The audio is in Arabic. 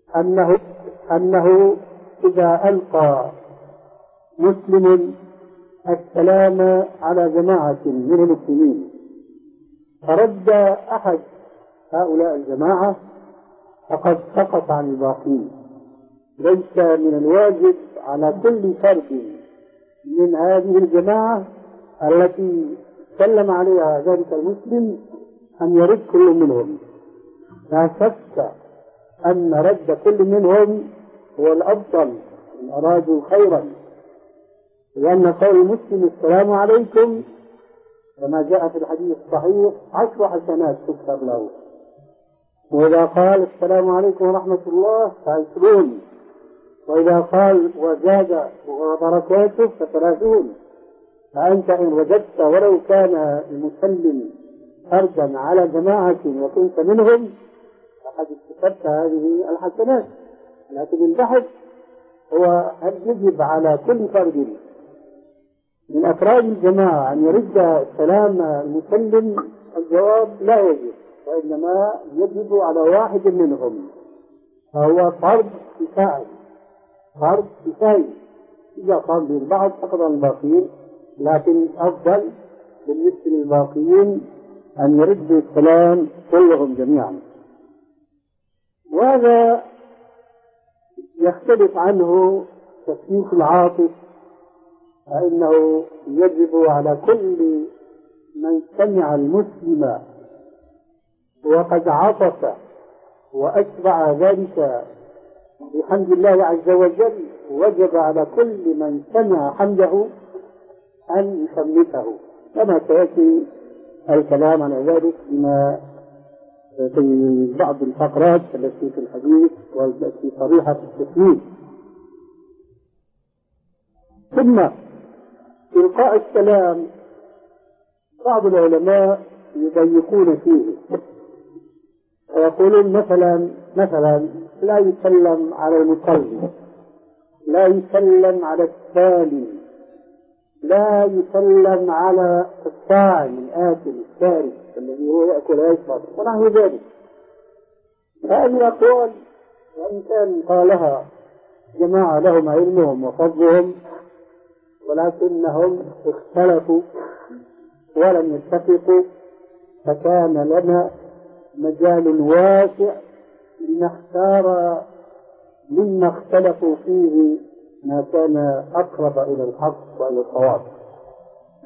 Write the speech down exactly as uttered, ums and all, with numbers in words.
أنه أنه إذا ألقى مسلم السلام على جماعة من المسلمين فرد أحد هؤلاء الجماعة فقد سقط عن الباقين. ليس من الواجب على كل فرد من هذه الجماعة التي سلم عليها ذلك المسلم أن يرد كل منهم، لا شك أن رد كل منهم هو الأفضل إن أرادوا خيرا، لأن قول المسلم السلام عليكم كما جاء في الحديث الصحيح عشر حسنات تكتب له، وإذا قال السلام عليكم ورحمة الله فعشرون، وإذا قال وزاد وبركاته فثلاثون. فأنت إن وجدت ولو كان المسلم فردا على جماعة وكنت منهم فقد استفدت هذه الحسنات. لكن البحث هو هل يجب على كل فرد من أفراد الجماعة أن يرد سلام المسلم؟ الجواب لا يجب، وإنما يجب على واحد منهم، فهو فرض كفاية. فرض كفاية إذا قام به البعض سقط عن الباقين، لكن أفضل بالنسبة للباقين أن يردوا السلام كلهم جميعا. وهذا يختلف عنه تسمية العاطف، فإنه يجب على كل من سمع المسلم وقد عطف وأتبع ذلك بحمد الله عز وجل، وجب على كل من سمع حمده أن يشمته، كما سيأتي الكلام عن ذلك فيما في بعض الفقرات التي في الحديث والتي صريحة في التسمية. ثم إلقاء السلام بعض العلماء يضيقون فيه، ويقولون مثلا مثلا لا يسلم على المصلي، لا يسلم على التالي، لا يسلم على الطاعم الآكل الشارب الذي هو يأكل ويشرب ونحو ذلك. هذه الأقوال وإن كان قالها جماعة لهم علمهم وفضلهم، ولكنهم اختلفوا ولم يتفقوا، فكان لنا مجال واسع لنختار مما اختلفوا فيه ما كان أقرب إلى الحق وإلى الصواب.